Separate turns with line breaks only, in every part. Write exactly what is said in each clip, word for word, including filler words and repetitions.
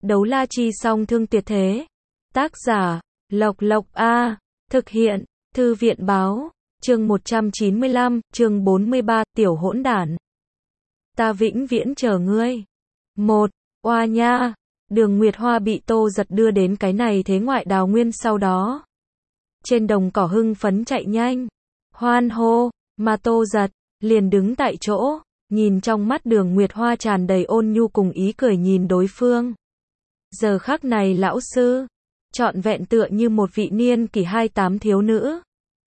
Đấu la chi song thương tuyệt thế. Tác giả, Lộc Lộc A. Thực hiện, Thư viện báo. Chương một trăm chín mươi lăm, chương bốn mươi ba, tiểu hỗn đản. Ta vĩnh viễn chờ ngươi. Một, oa nha. Đường Nguyệt Hoa bị Tô Giật đưa đến cái này thế ngoại đào nguyên sau đó. Trên đồng cỏ hưng phấn chạy nhanh. Hoan hô, mà Tô Giật, liền đứng tại chỗ, nhìn trong mắt Đường Nguyệt Hoa tràn đầy ôn nhu cùng ý cười nhìn đối phương. Giờ khắc này lão sư, trọn vẹn tựa như một vị niên kỷ hai tám thiếu nữ.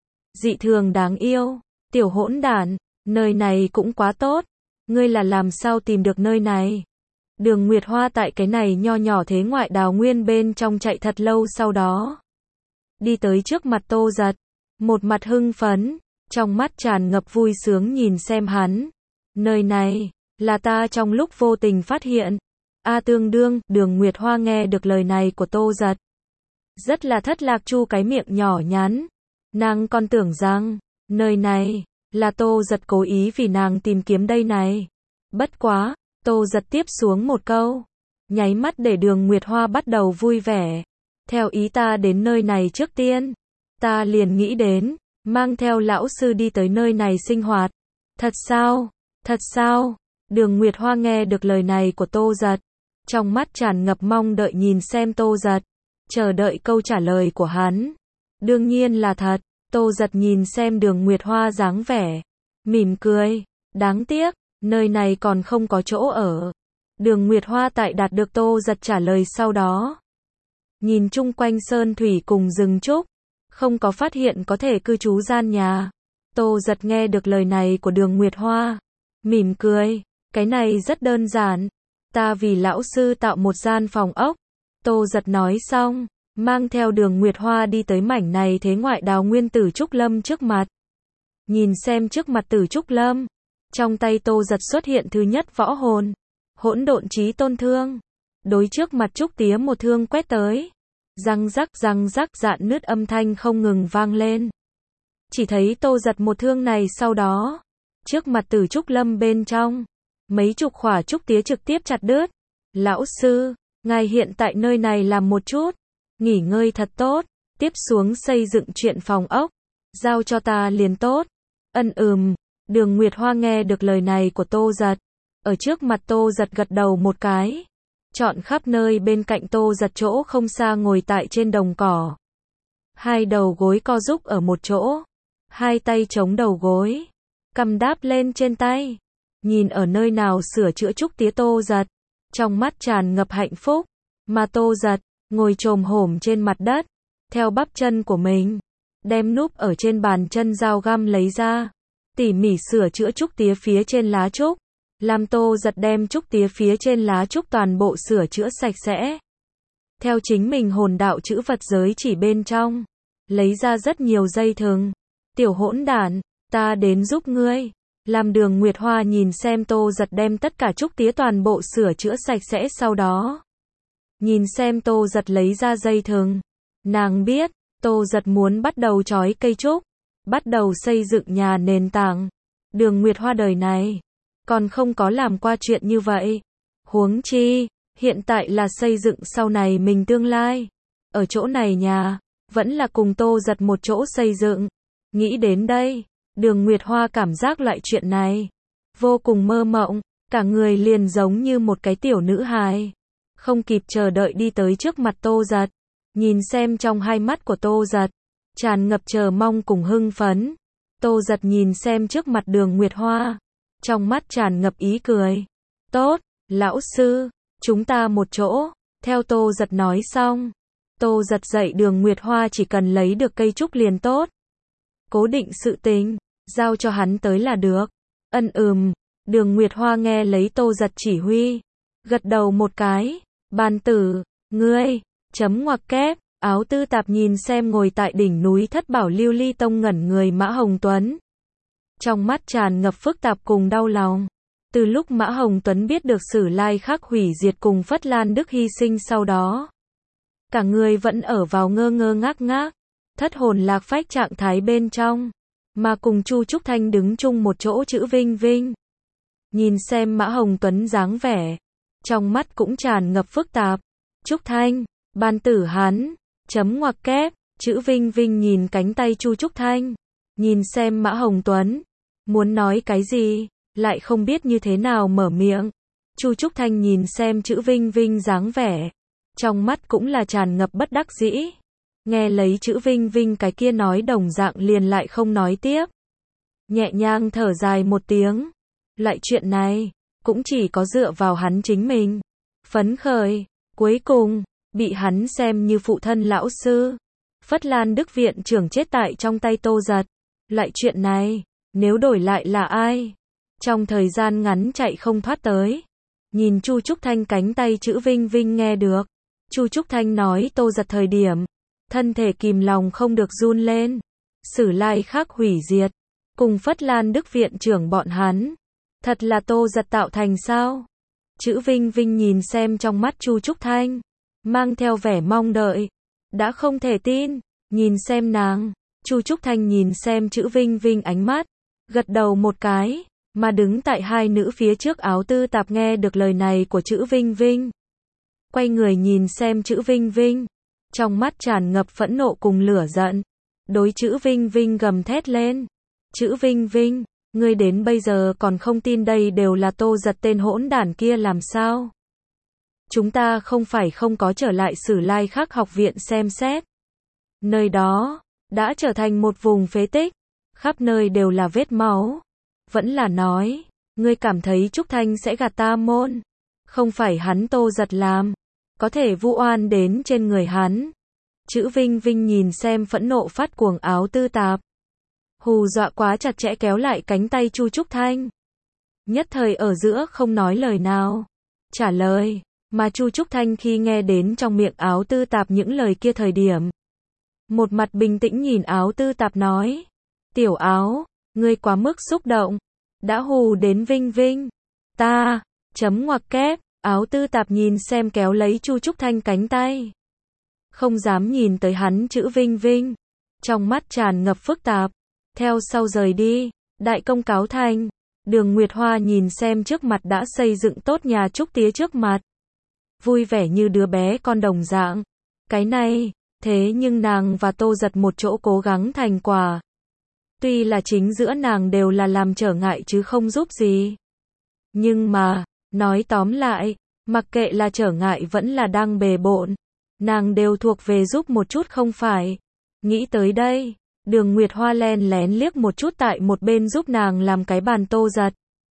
Dị thường đáng yêu, tiểu hỗn đản, nơi này cũng quá tốt, ngươi là làm sao tìm được nơi này? Đường Nguyệt Hoa tại cái này nho nhỏ thế ngoại đào nguyên bên trong chạy thật lâu sau đó. Đi tới trước mặt Tô Giật, một mặt hưng phấn, trong mắt tràn ngập vui sướng nhìn xem hắn. Nơi này, là ta trong lúc vô tình phát hiện. A tương đương, Đường Nguyệt Hoa nghe được lời này của Tô Giật. Rất là thất lạc chu cái miệng nhỏ nhắn. Nàng còn tưởng rằng, nơi này, là Tô Giật cố ý vì nàng tìm kiếm đây này. Bất quá, Tô Giật tiếp xuống một câu. Nháy mắt để Đường Nguyệt Hoa bắt đầu vui vẻ. Theo ý ta đến nơi này trước tiên. Ta liền nghĩ đến, mang theo lão sư đi tới nơi này sinh hoạt. Thật sao? Thật sao? Đường Nguyệt Hoa nghe được lời này của Tô Giật. Trong mắt tràn ngập mong đợi nhìn xem Tô Giật. Chờ đợi câu trả lời của hắn. Đương nhiên là thật. Tô Giật nhìn xem Đường Nguyệt Hoa dáng vẻ. Mỉm cười. Đáng tiếc, nơi này còn không có chỗ ở. Đường Nguyệt Hoa tại đạt được Tô Giật trả lời sau đó. Nhìn chung quanh sơn thủy cùng rừng trúc. Không có phát hiện có thể cư trú gian nhà. Tô Giật nghe được lời này của Đường Nguyệt Hoa. Mỉm cười. Cái này rất đơn giản. Ta vì lão sư tạo một gian phòng ốc. Tô Giật nói xong, mang theo Đường Nguyệt Hoa đi tới mảnh này thế ngoại đào nguyên Tử Trúc Lâm trước mặt. Nhìn xem trước mặt Tử Trúc Lâm, trong tay Tô Giật xuất hiện thứ nhất võ hồn, hỗn độn chí tôn thương. Đối trước mặt Trúc Tía một thương quét tới. Răng rắc răng rắc rạn nứt âm thanh không ngừng vang lên. Chỉ thấy Tô Giật một thương này sau đó, trước mặt Tử Trúc Lâm bên trong, mấy chục khỏa trúc tía trực tiếp chặt đứt. Lão sư, ngài hiện tại nơi này làm một chút, nghỉ ngơi thật tốt, tiếp xuống xây dựng chuyện phòng ốc, giao cho ta liền tốt. Ân ừm, Đường Nguyệt Hoa nghe được lời này của Tô Giật, ở trước mặt Tô Giật gật đầu một cái, chọn khắp nơi bên cạnh Tô Giật chỗ không xa ngồi tại trên đồng cỏ. Hai đầu gối co rúc ở một chỗ, hai tay chống đầu gối, cầm đáp lên trên tay. Nhìn ở nơi nào sửa chữa trúc tía Tô Giật, trong mắt tràn ngập hạnh phúc, mà Tô Giật, ngồi chồm hổm trên mặt đất, theo bắp chân của mình, đem núp ở trên bàn chân dao găm lấy ra, tỉ mỉ sửa chữa trúc tía phía trên lá trúc, làm Tô Giật đem trúc tía phía trên lá trúc toàn bộ sửa chữa sạch sẽ. Theo chính mình hồn đạo chữ vật giới chỉ bên trong, lấy ra rất nhiều dây thừng. Tiểu hỗn đản, ta đến giúp ngươi. Làm Đường Nguyệt Hoa nhìn xem Tô Giật đem tất cả trúc tía toàn bộ sửa chữa sạch sẽ sau đó. Nhìn xem Tô Giật lấy ra dây thừng. Nàng biết, Tô Giật muốn bắt đầu trói cây trúc, bắt đầu xây dựng nhà nền tảng. Đường Nguyệt Hoa đời này, còn không có làm qua chuyện như vậy. Huống chi, hiện tại là xây dựng sau này mình tương lai. Ở chỗ này nhà, vẫn là cùng Tô Giật một chỗ xây dựng. Nghĩ đến đây, Đường Nguyệt Hoa cảm giác loại chuyện này vô cùng mơ mộng, cả người liền giống như một cái tiểu nữ hài. Không kịp chờ đợi đi tới trước mặt Tô Giật, nhìn xem trong hai mắt của Tô Giật, tràn ngập chờ mong cùng hưng phấn. Tô Giật nhìn xem trước mặt Đường Nguyệt Hoa, trong mắt tràn ngập ý cười. Tốt, lão sư, chúng ta một chỗ. Theo Tô Giật nói xong, Tô Giật dạy Đường Nguyệt Hoa chỉ cần lấy được cây trúc liền tốt. Cố định sự tình, giao cho hắn tới là được. Ân ừm, Đường Nguyệt Hoa nghe lấy Tô Giật chỉ huy, gật đầu một cái. Bàn tử, ngươi, chấm ngoặc kép, áo tư tạp nhìn xem ngồi tại đỉnh núi Thất Bảo Lưu Ly Tông ngẩn người Mã Hồng Tuấn. Trong mắt tràn ngập phức tạp cùng đau lòng. Từ lúc Mã Hồng Tuấn biết được Sử Lai Khắc hủy diệt cùng Phất Lan Đức hy sinh sau đó, cả người vẫn ở vào ngơ ngơ ngác ngác, thất hồn lạc phách trạng thái bên trong, mà cùng Chu Trúc Thanh đứng chung một chỗ chữ vinh vinh. Nhìn xem Mã Hồng Tuấn dáng vẻ, trong mắt cũng tràn ngập phức tạp, Trúc Thanh, ban tử hắn, chấm ngoặc kép, chữ Vinh Vinh nhìn cánh tay Chu Trúc Thanh, nhìn xem Mã Hồng Tuấn, muốn nói cái gì, lại không biết như thế nào mở miệng. Chu Trúc Thanh nhìn xem chữ Vinh Vinh dáng vẻ, trong mắt cũng là tràn ngập bất đắc dĩ. Nghe lấy chữ Vinh Vinh cái kia nói đồng dạng liền lại không nói tiếp. Nhẹ nhàng thở dài một tiếng, lại chuyện này, cũng chỉ có dựa vào hắn chính mình. Phấn khởi, cuối cùng, bị hắn xem như phụ thân lão sư. Phất Lan Đức viện trưởng chết tại trong tay Tô Giật. Lại chuyện này, nếu đổi lại là ai? Trong thời gian ngắn chạy không thoát tới. Nhìn Chu Trúc Thanh cánh tay chữ Vinh Vinh nghe được. Chu Trúc Thanh nói Tô Giật thời điểm, thân thể kìm lòng không được run lên. Sử lai khác hủy diệt, cùng Phất Lan Đức viện trưởng bọn hắn. Thật là Tô Giật tạo thành sao? Chữ Vinh Vinh nhìn xem trong mắt Chu Trúc Thanh, mang theo vẻ mong đợi. Đã không thể tin, nhìn xem nàng. Chu Trúc Thanh nhìn xem chữ Vinh Vinh ánh mắt, gật đầu một cái, mà đứng tại hai nữ phía trước áo tư tạp nghe được lời này của chữ Vinh Vinh. Quay người nhìn xem chữ Vinh Vinh, trong mắt tràn ngập phẫn nộ cùng lửa giận. Đối chữ Vinh Vinh gầm thét lên. Chữ Vinh Vinh, ngươi đến bây giờ còn không tin đây đều là Tô Giật tên hỗn đản kia làm sao? Chúng ta không phải không có trở lại Sử Lai Khắc học viện xem xét. Nơi đó, đã trở thành một vùng phế tích, khắp nơi đều là vết máu. Vẫn là nói, ngươi cảm thấy Trúc Thanh sẽ gạt ta môn. Không phải hắn Tô Giật làm, có thể vu oan đến trên người hắn. Chữ Vinh Vinh nhìn xem phẫn nộ phát cuồng áo tư tạp. Hù dọa quá chặt chẽ kéo lại cánh tay Chu Trúc Thanh. Nhất thời ở giữa không nói lời nào. Trả lời, mà Chu Trúc Thanh khi nghe đến trong miệng áo tư tạp những lời kia thời điểm. Một mặt bình tĩnh nhìn áo tư tạp nói. Tiểu áo, ngươi quá mức xúc động. Đã hù đến Vinh Vinh. Ta, chấm ngoặc kép, áo tư tạp nhìn xem kéo lấy Chu Trúc Thanh cánh tay. Không dám nhìn tới hắn chữ Vinh Vinh. Trong mắt tràn ngập phức tạp. Theo sau rời đi, đại công cáo thành. Đường Nguyệt Hoa nhìn xem trước mặt đã xây dựng tốt nhà trúc tía trước mặt. Vui vẻ như đứa bé con đồng dạng. Cái này, thế nhưng nàng và Tô Giật một chỗ cố gắng thành quả. Tuy là chính giữa nàng đều là làm trở ngại chứ không giúp gì. Nhưng mà, nói tóm lại, mặc kệ là trở ngại vẫn là đang bề bộn, nàng đều thuộc về giúp một chút không phải. Nghĩ tới đây, Đường Nguyệt Hoa len lén liếc một chút tại một bên giúp nàng làm cái bàn Tô Giật.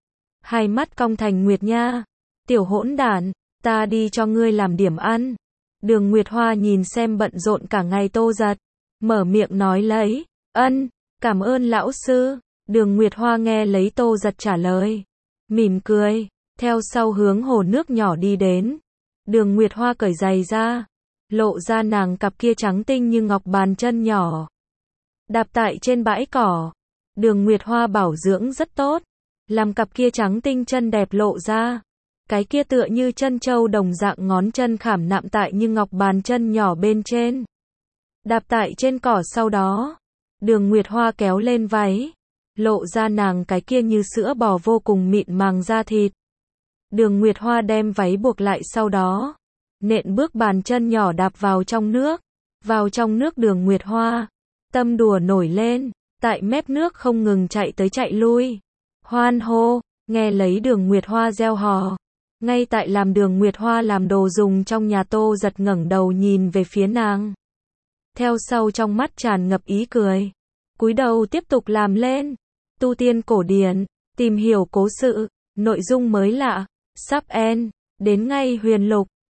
Hai mắt cong thành Nguyệt Nha. Tiểu hỗn đản, ta đi cho ngươi làm điểm ăn. Đường Nguyệt Hoa nhìn xem bận rộn cả ngày Tô Giật. Mở miệng nói lấy. Ân, cảm ơn lão sư. Đường Nguyệt Hoa nghe lấy Tô Giật trả lời. Mỉm cười, theo sau hướng hồ nước nhỏ đi đến. Đường Nguyệt Hoa cởi giày ra. Lộ ra nàng cặp kia trắng tinh như ngọc bàn chân nhỏ. Đạp tại trên bãi cỏ. Đường Nguyệt Hoa bảo dưỡng rất tốt. Làm cặp kia trắng tinh chân đẹp lộ ra. Cái kia tựa như chân châu đồng dạng ngón chân khảm nạm tại như ngọc bàn chân nhỏ bên trên. Đạp tại trên cỏ sau đó. Đường Nguyệt Hoa kéo lên váy. Lộ ra nàng cái kia như sữa bò vô cùng mịn màng da thịt. Đường Nguyệt Hoa đem váy buộc lại sau đó. Nện bước bàn chân nhỏ đạp vào trong nước. Vào trong nước Đường Nguyệt Hoa. Tâm đùa nổi lên. Tại mép nước không ngừng chạy tới chạy lui. Hoan hô, nghe lấy Đường Nguyệt Hoa reo hò. Ngay tại làm Đường Nguyệt Hoa làm đồ dùng trong nhà Tô Giật ngẩng đầu nhìn về phía nàng. Theo sau trong mắt tràn ngập ý cười. Cúi đầu tiếp tục làm lên. Tu tiên cổ điển, tìm hiểu cố sự, nội dung mới lạ, sắp end, đến ngay huyền lục.